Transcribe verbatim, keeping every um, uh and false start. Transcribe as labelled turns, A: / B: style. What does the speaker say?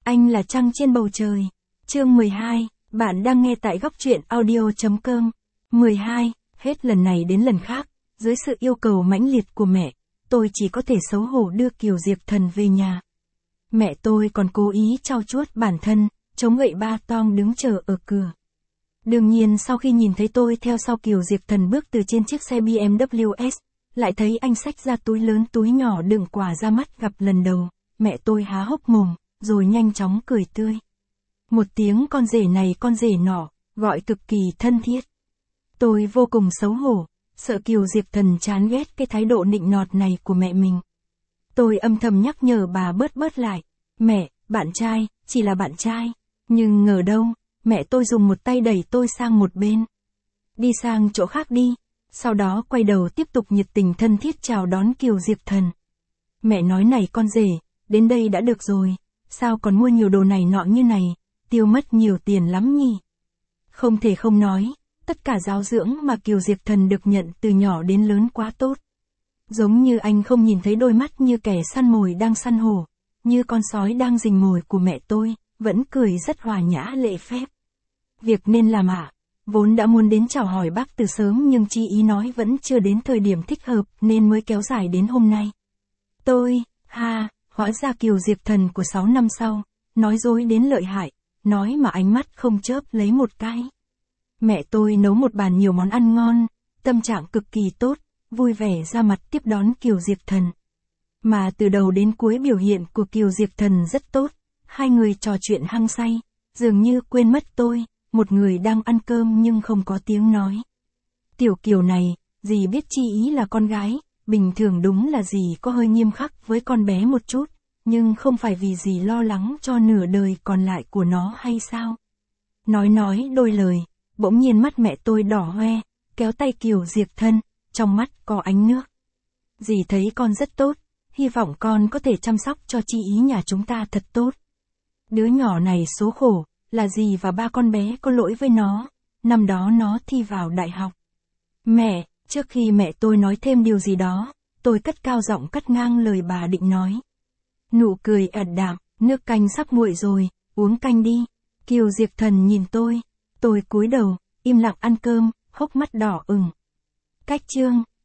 A: Anh là trăng trên bầu trời. Chương mười hai, bạn đang nghe tại góc truyện audio chấm com. mười hai, hết lần này đến lần khác, dưới sự yêu cầu mãnh liệt của mẹ, tôi chỉ có thể xấu hổ đưa Kiều Diệp Thần về nhà. Mẹ tôi còn cố ý trau chuốt bản thân, chống gậy ba tong đứng chờ ở cửa. Đương nhiên sau khi nhìn thấy tôi theo sau Kiều Diệp Thần bước từ trên chiếc xe bê em vê ét, lại thấy anh xách ra túi lớn túi nhỏ đựng quà ra mắt gặp lần đầu, mẹ tôi há hốc mồm, rồi nhanh chóng cười tươi. Một tiếng con rể này con rể nọ, gọi cực kỳ thân thiết. Tôi vô cùng xấu hổ, sợ Kiều Diệp Thần chán ghét cái thái độ nịnh nọt này của mẹ mình. Tôi âm thầm nhắc nhở bà bớt bớt lại, mẹ, bạn trai, chỉ là bạn trai. Nhưng ngờ đâu, mẹ tôi dùng một tay đẩy tôi sang một bên. Đi sang chỗ khác đi, sau đó quay đầu tiếp tục nhiệt tình thân thiết chào đón Kiều Diệp Thần. Mẹ nói này con rể, đến đây đã được rồi, sao còn mua nhiều đồ này nọ như này, tiêu mất nhiều tiền lắm nhỉ. Không thể không nói, tất cả giáo dưỡng mà Kiều Diệp Thần được nhận từ nhỏ đến lớn quá tốt. Giống như anh không nhìn thấy đôi mắt như kẻ săn mồi đang săn hổ, như con sói đang rình mồi của mẹ tôi, vẫn cười rất hòa nhã lễ phép. Việc nên làm ạ, à, vốn đã muốn đến chào hỏi bác từ sớm nhưng chi ý nói vẫn chưa đến thời điểm thích hợp nên mới kéo dài đến hôm nay. Tôi, ha, hóa ra Kiều Diệp Thần của sáu năm sau, nói dối đến lợi hại, nói mà ánh mắt không chớp lấy một cái. Mẹ tôi nấu một bàn nhiều món ăn ngon, tâm trạng cực kỳ tốt, vui vẻ ra mặt tiếp đón Kiều Diệp Thần. Mà từ đầu đến cuối biểu hiện của Kiều Diệp Thần rất tốt, hai người trò chuyện hăng say, dường như quên mất tôi, một người đang ăn cơm nhưng không có tiếng nói. Tiểu Kiều này, dì biết chi ý là con gái, bình thường đúng là dì có hơi nghiêm khắc với con bé một chút, nhưng không phải vì dì lo lắng cho nửa đời còn lại của nó hay sao? Nói nói đôi lời, bỗng nhiên mắt mẹ tôi đỏ hoe, kéo tay Kiều Diệp Thần, trong mắt có ánh nước. Dì thấy con rất tốt, hy vọng con có thể chăm sóc cho chi ý nhà chúng ta thật tốt. Đứa nhỏ này số khổ, là dì và ba con bé có lỗi với nó, năm đó nó thi vào đại học. Mẹ, trước khi mẹ tôi nói thêm điều gì đó, tôi cất cao giọng cắt ngang lời bà định nói. Nụ cười ẩn đạm, nước canh sắp nguội rồi, uống canh đi. Kiều Diệp Thần nhìn tôi, tôi cúi đầu, im lặng ăn cơm, hốc mắt đỏ ửng. Cách chương,